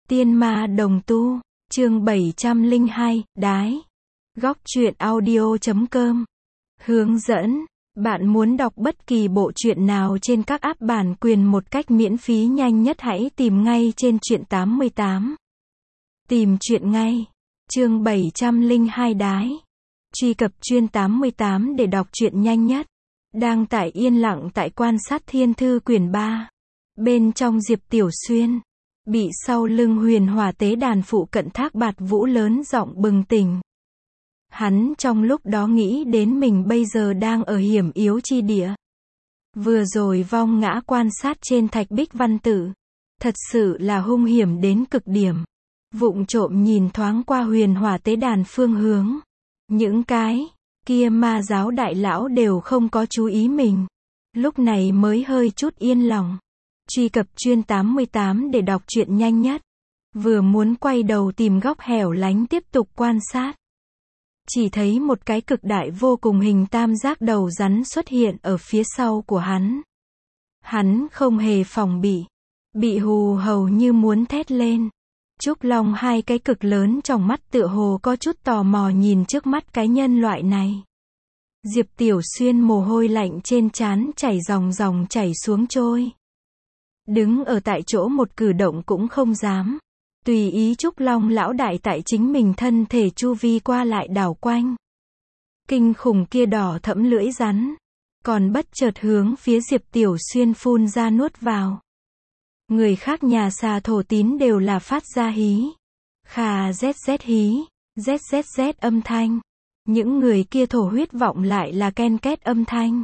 Tiên ma đồng tu, chương 702, đái. Góc truyện audio.com. Hướng dẫn, bạn muốn đọc bất kỳ bộ truyện nào trên các app bản quyền một cách miễn phí nhanh nhất hãy tìm ngay trên truyện 88. Tìm truyện ngay. Chương 702 đái. Truy cập truyện 88 để đọc truyện nhanh nhất. Đang tải yên lặng tại quan sát thiên thư quyển 3. Bên trong Diệp Tiểu Xuyên bị sau lưng huyền hỏa tế đàn phụ cận Thác Bạt Vũ lớn giọng bừng tỉnh. Hắn trong lúc đó nghĩ đến mình bây giờ đang ở hiểm yếu chi địa. Vừa rồi vong ngã quan sát trên thạch bích văn tự. Thật sự là hung hiểm đến cực điểm. Vụng trộm nhìn thoáng qua huyền hỏa tế đàn phương hướng. Những cái kia ma giáo đại lão đều không có chú ý mình. Lúc này mới hơi chút yên lòng. Truy cập truyện 88 để đọc truyện nhanh nhất. Vừa muốn quay đầu tìm góc hẻo lánh tiếp tục quan sát. Chỉ thấy một cái cực đại vô cùng hình tam giác đầu rắn xuất hiện ở phía sau của hắn. Hắn không hề phòng bị hù hầu như muốn thét lên. Trúc Long hai cái cực lớn trong mắt tựa hồ có chút tò mò nhìn trước mắt cái nhân loại này. Diệp Tiểu Xuyên mồ hôi lạnh trên trán chảy ròng ròng chảy xuống trôi. Đứng ở tại chỗ một cử động cũng không dám. Tùy ý Trúc Long lão đại tại chính mình thân thể chu vi qua lại đảo quanh. Kinh khủng kia đỏ thẫm lưỡi rắn. Còn bất chợt hướng phía Diệp Tiểu Xuyên phun ra nuốt vào. Người khác nhà xà thổ tín đều là phát ra hí. Khà zz hí, zzz âm thanh. Những người kia thổ huyết vọng lại là ken két âm thanh.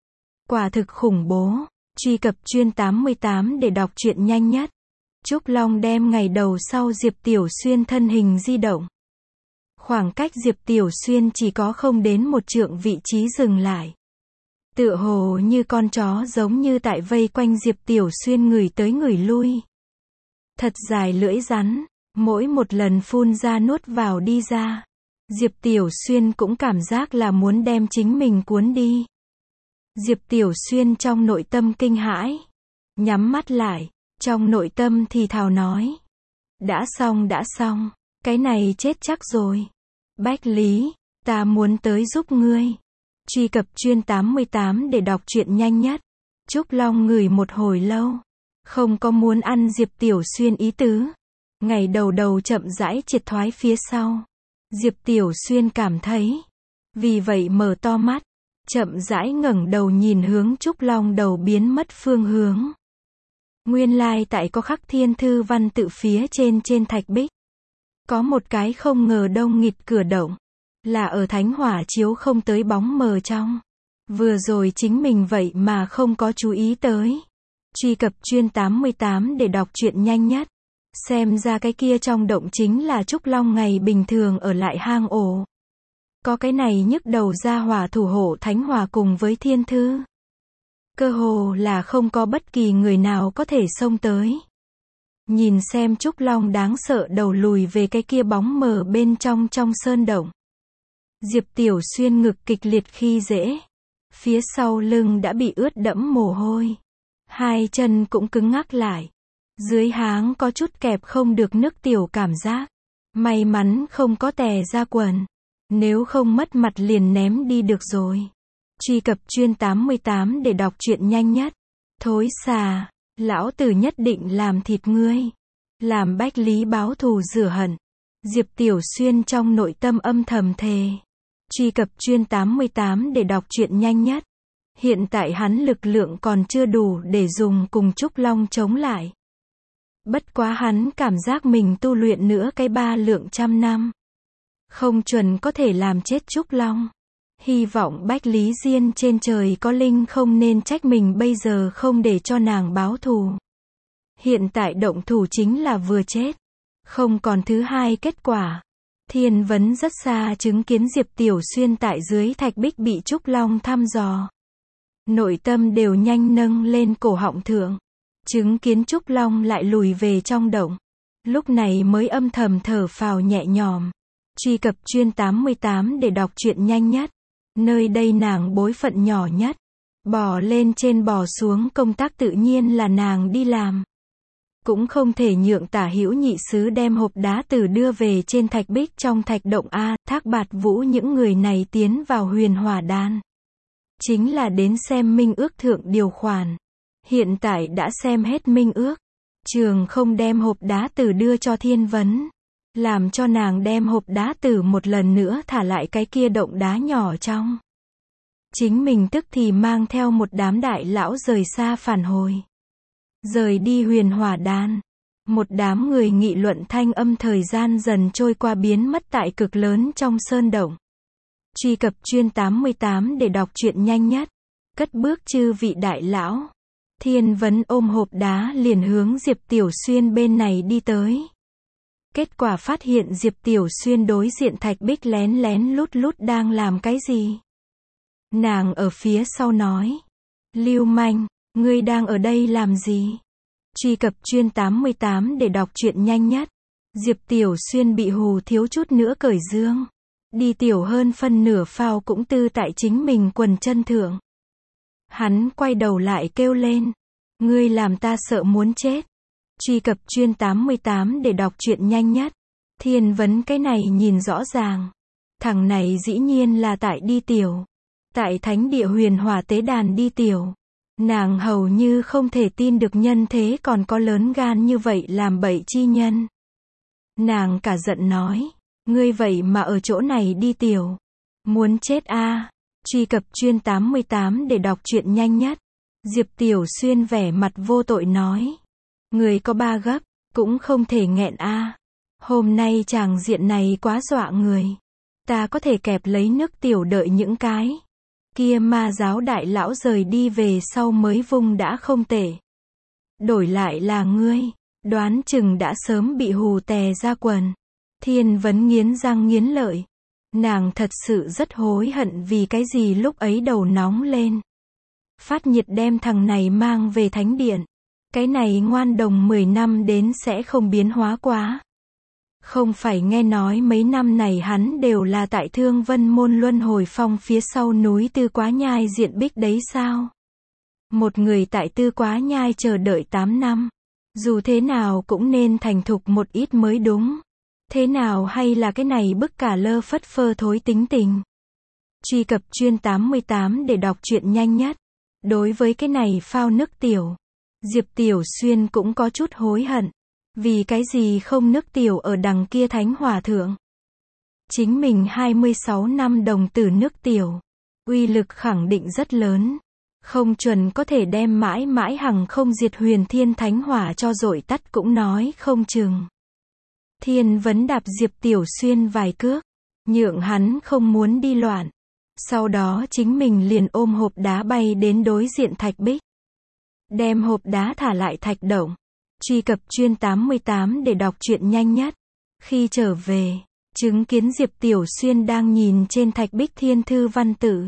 Quả thực khủng bố. Truy cập truyện 88 để đọc truyện nhanh nhất. Trúc Long đem ngày đầu sau Diệp Tiểu Xuyên thân hình di động. Khoảng cách Diệp Tiểu Xuyên chỉ có không đến một trượng vị trí dừng lại. Tựa hồ như con chó giống như tại vây quanh Diệp Tiểu Xuyên người tới người lui. Thật dài lưỡi rắn, mỗi một lần phun ra nuốt vào đi ra. Diệp Tiểu Xuyên cũng cảm giác là muốn đem chính mình cuốn đi. Diệp Tiểu Xuyên trong nội tâm kinh hãi. Nhắm mắt lại, trong nội tâm thì thào nói. Đã xong, cái này chết chắc rồi. Bách Lý, ta muốn tới giúp ngươi. Truy cập truyện 88 để đọc truyện nhanh nhất. Trúc Long ngửi một hồi lâu. Không có muốn ăn Diệp Tiểu Xuyên ý tứ. Ngày đầu chậm rãi triệt thoái phía sau. Diệp Tiểu Xuyên cảm thấy. Vì vậy mở to mắt. Chậm rãi ngẩng đầu nhìn hướng Trúc Long đầu biến mất phương hướng. Nguyên lai tại có khắc thiên thư văn tự phía trên thạch bích. Có một cái không ngờ đông nghịt cửa động. Là ở thánh hỏa chiếu không tới bóng mờ trong. Vừa rồi chính mình vậy mà không có chú ý tới. Truy cập truyện 88 để đọc truyện nhanh nhất. Xem ra cái kia trong động chính là Trúc Long ngày bình thường ở lại hang ổ. Có cái này nhức đầu ra hỏa thủ hộ thánh hỏa cùng với thiên thư. Cơ hồ là không có bất kỳ người nào có thể xông tới. Nhìn xem Trúc Long đáng sợ đầu lùi về cái kia bóng mờ bên trong sơn động. Diệp Tiểu Xuyên ngực kịch liệt khi dễ. Phía sau lưng đã bị ướt đẫm mồ hôi. Hai chân cũng cứng ngắc lại. Dưới háng có chút kẹp không được nước tiểu cảm giác. May mắn không có tè ra quần. Nếu không mất mặt liền ném đi được rồi. Truy cập truyện 88 để đọc truyện nhanh nhất. Thối xà, lão tử nhất định làm thịt ngươi. Làm Bách Lý báo thù rửa hận. Diệp Tiểu Xuyên trong nội tâm âm thầm thề. Truy cập truyện 88 để đọc truyện nhanh nhất. Hiện tại hắn lực lượng còn chưa đủ để dùng cùng Trúc Long chống lại. Bất quá hắn cảm giác mình tu luyện nữa cái 3 lượng trăm năm. Không chuẩn có thể làm chết Trúc Long. Hy vọng Bách Lý Diên trên trời có linh không nên trách mình bây giờ không để cho nàng báo thù. Hiện tại động thủ chính là vừa chết. Không còn thứ hai kết quả. Thiên Vấn rất xa chứng kiến Diệp Tiểu Xuyên tại dưới thạch bích bị Trúc Long thăm dò. Nội tâm đều nhanh nâng lên cổ họng thượng. Chứng kiến Trúc Long lại lùi về trong động. Lúc này mới âm thầm thở phào nhẹ nhõm. Truy cập truyện 88 để đọc truyện nhanh nhất. Nơi đây nàng bối phận nhỏ nhất. Bò lên trên bò xuống công tác tự nhiên là nàng đi làm. Cũng không thể nhượng Tả Hữu Nhị Sứ đem hộp đá tử đưa về trên thạch bích trong thạch động a, Thác Bạt Vũ những người này tiến vào Huyền Hỏa Đan. Chính là đến xem minh ước thượng điều khoản. Hiện tại đã xem hết minh ước. Trường không đem hộp đá tử đưa cho Thiên Vấn. Làm cho nàng đem hộp đá tử một lần nữa thả lại cái kia động đá nhỏ trong. Chính mình tức thì mang theo một đám đại lão rời xa phản hồi. Rời đi Huyền Hỏa Đan. Một đám người nghị luận thanh âm thời gian dần trôi qua biến mất tại cực lớn trong sơn động. Truy cập chuyên 88 để đọc truyện nhanh nhất. Cất bước chư vị đại lão. Thiên Vấn ôm hộp đá liền hướng Diệp Tiểu Xuyên bên này đi tới. Kết quả phát hiện Diệp Tiểu Xuyên đối diện thạch bích lén lén lút lút đang làm cái gì. Nàng ở phía sau nói. Lưu manh, ngươi đang ở đây làm gì? Truy cập chuyên 88 để đọc truyện nhanh nhất. Diệp Tiểu Xuyên bị hù thiếu chút nữa cởi dương. Đi tiểu hơn phân nửa phao cũng tư tại chính mình quần chân thượng. Hắn quay đầu lại kêu lên. Ngươi làm ta sợ muốn chết. Truy cập chuyên 88 để đọc truyện nhanh nhất. Thiên Vấn cái này nhìn rõ ràng. Thằng này dĩ nhiên là tại đi tiểu. Tại thánh địa Huyền Hỏa tế đàn đi tiểu. Nàng hầu như không thể tin được nhân thế còn có lớn gan như vậy làm bậy chi nhân. Nàng cả giận nói. Ngươi vậy mà ở chỗ này đi tiểu. Muốn chết a. Truy cập chuyên 88 để đọc truyện nhanh nhất. Diệp Tiểu Xuyên vẻ mặt vô tội nói. Người có ba gấp, cũng không thể nghẹn a. Hôm nay chàng diện này quá dọa người. Ta có thể kẹp lấy nước tiểu đợi những cái kia ma giáo đại lão rời đi về sau mới vung đã không tệ. Đổi lại là ngươi, đoán chừng đã sớm bị hù tè ra quần. Thiên Vấn nghiến răng nghiến lợi. Nàng thật sự rất hối hận vì cái gì lúc ấy đầu nóng lên. Phát nhiệt đem thằng này mang về thánh điện. Cái này ngoan đồng 10 năm đến sẽ không biến hóa quá. Không phải nghe nói mấy năm này hắn đều là tại Thương Vân Môn Luân Hồi Phong phía sau núi Tư Quá Nhai diện bích đấy sao? Một người tại Tư Quá Nhai chờ đợi 8 năm. Dù thế nào cũng nên thành thục một ít mới đúng. Thế nào hay là cái này bức cả lơ phất phơ thối tính tình. Truy cập chuyên 88 để đọc truyện nhanh nhất. Đối với cái này phao nước tiểu. Diệp Tiểu Xuyên cũng có chút hối hận. Vì cái gì không nước tiểu ở đằng kia thánh hỏa thượng. Chính mình 26 năm đồng tử nước tiểu. Uy lực khẳng định rất lớn. Không chuẩn có thể đem mãi mãi hằng không diệt huyền thiên thánh hỏa cho dội tắt cũng nói không chừng. Thiên Vấn đạp Diệp Tiểu Xuyên vài cước. Nhượng hắn không muốn đi loạn. Sau đó chính mình liền ôm hộp đá bay đến đối diện thạch bích. Đem hộp đá thả lại thạch động. Truy cập chuyên 88 để đọc truyện nhanh nhất. Khi trở về, chứng kiến Diệp Tiểu Xuyên đang nhìn trên thạch bích thiên thư văn tự.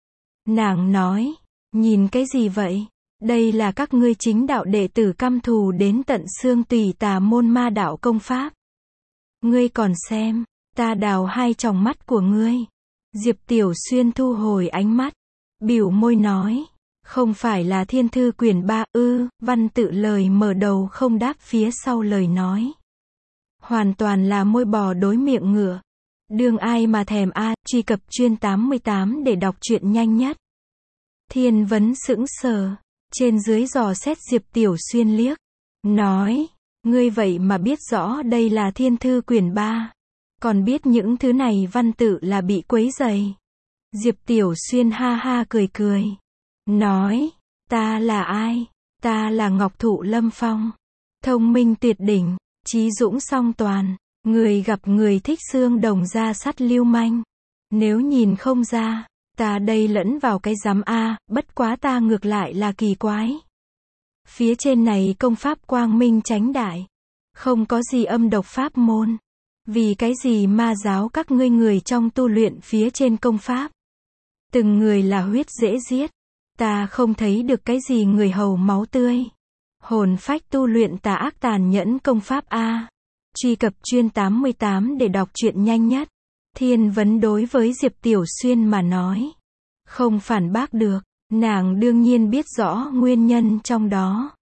Nàng nói, nhìn cái gì vậy? Đây là các ngươi chính đạo đệ tử căm thù đến tận xương tùy tà môn ma đạo công pháp. Ngươi còn xem, ta đào hai tròng mắt của ngươi. Diệp Tiểu Xuyên thu hồi ánh mắt, bĩu môi nói. Không phải là thiên thư quyển 3 ư, văn tự lời mở đầu không đáp phía sau lời nói. Hoàn toàn là môi bò đối miệng ngựa. Đương ai mà thèm a. Truy cập chuyên 88 để đọc truyện nhanh nhất. Thiên Vấn sững sờ, trên dưới dò xét Diệp Tiểu Xuyên liếc. Nói, ngươi vậy mà biết rõ đây là thiên thư quyển 3. Còn biết những thứ này văn tự là bị quấy rầy. Diệp Tiểu Xuyên ha ha cười cười. Nói, ta là ai? Ta là Ngọc Thụ Lâm Phong. Thông minh tuyệt đỉnh, trí dũng song toàn. Người gặp người thích xương đồng da sắt lưu manh. Nếu nhìn không ra, ta đây lẫn vào cái giám a, bất quá ta ngược lại là kỳ quái. Phía trên này công pháp quang minh chánh đại. Không có gì âm độc pháp môn. Vì cái gì ma giáo các ngươi người trong tu luyện phía trên công pháp. Từng người là huyết dễ giết. Ta không thấy được cái gì người hầu máu tươi. Hồn phách tu luyện tà ác tàn nhẫn công pháp a. Truy cập chuyên 88 để đọc truyện nhanh nhất. Thiên Vấn đối với Diệp Tiểu Xuyên mà nói. Không phản bác được. Nàng đương nhiên biết rõ nguyên nhân trong đó.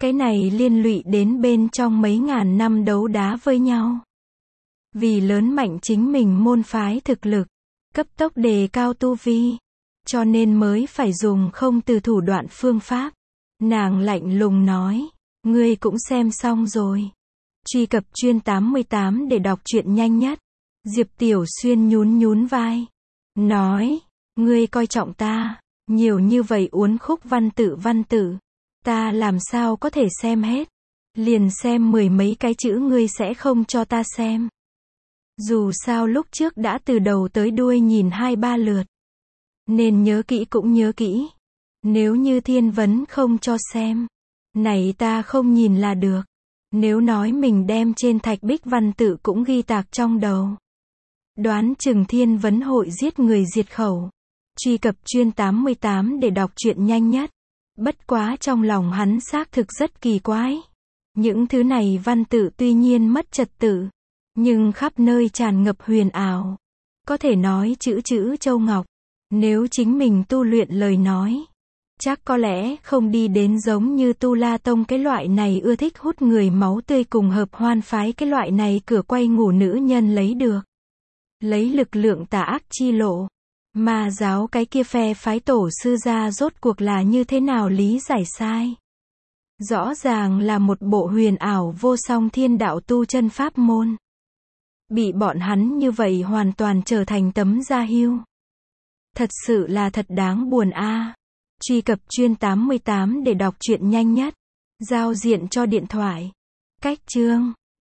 Cái này liên lụy đến bên trong mấy ngàn năm đấu đá với nhau. Vì lớn mạnh chính mình môn phái thực lực, cấp tốc đề cao tu vi, cho nên mới phải dùng không từ thủ đoạn phương pháp. Nàng lạnh lùng nói, ngươi cũng xem xong rồi. Truy cập chuyên 88 để đọc truyện nhanh nhất. Diệp Tiểu Xuyên nhún nhún vai, nói, ngươi coi trọng ta, nhiều như vậy uốn khúc văn tự, ta làm sao có thể xem hết. Liền xem 10 mấy cái chữ ngươi sẽ không cho ta xem. Dù sao lúc trước đã từ đầu tới đuôi nhìn 2-3 lượt. Nên nhớ kỹ cũng nhớ kỹ. Nếu như thiên vấn không cho xem, này ta không nhìn là được. Nếu nói mình đem trên thạch bích văn tự cũng ghi tạc trong đầu, đoán chừng thiên vấn hội giết người diệt khẩu. Truy cập chuyên 88 để đọc truyện nhanh nhất. Bất quá trong lòng hắn xác thực rất kỳ quái. Những thứ này văn tự tuy nhiên mất trật tự, nhưng khắp nơi tràn ngập huyền ảo. Có thể nói chữ chữ châu ngọc. Nếu chính mình tu luyện lời nói, chắc có lẽ không đi đến giống như Tu La Tông cái loại này ưa thích hút người máu tươi cùng hợp hoan phái cái loại này cửa quay ngủ nữ nhân lấy được. Lấy lực lượng tà ác chi lộ. Ma giáo cái kia phe phái tổ sư gia rốt cuộc là như thế nào lý giải sai. Rõ ràng là một bộ huyền ảo vô song thiên đạo tu chân pháp môn. Bị bọn hắn như vậy hoàn toàn trở thành tấm da hiêu. Thật sự là thật đáng buồn a. Truy cập chuyên 88 để đọc truyện nhanh nhất. Giao diện cho điện thoại. Cách chương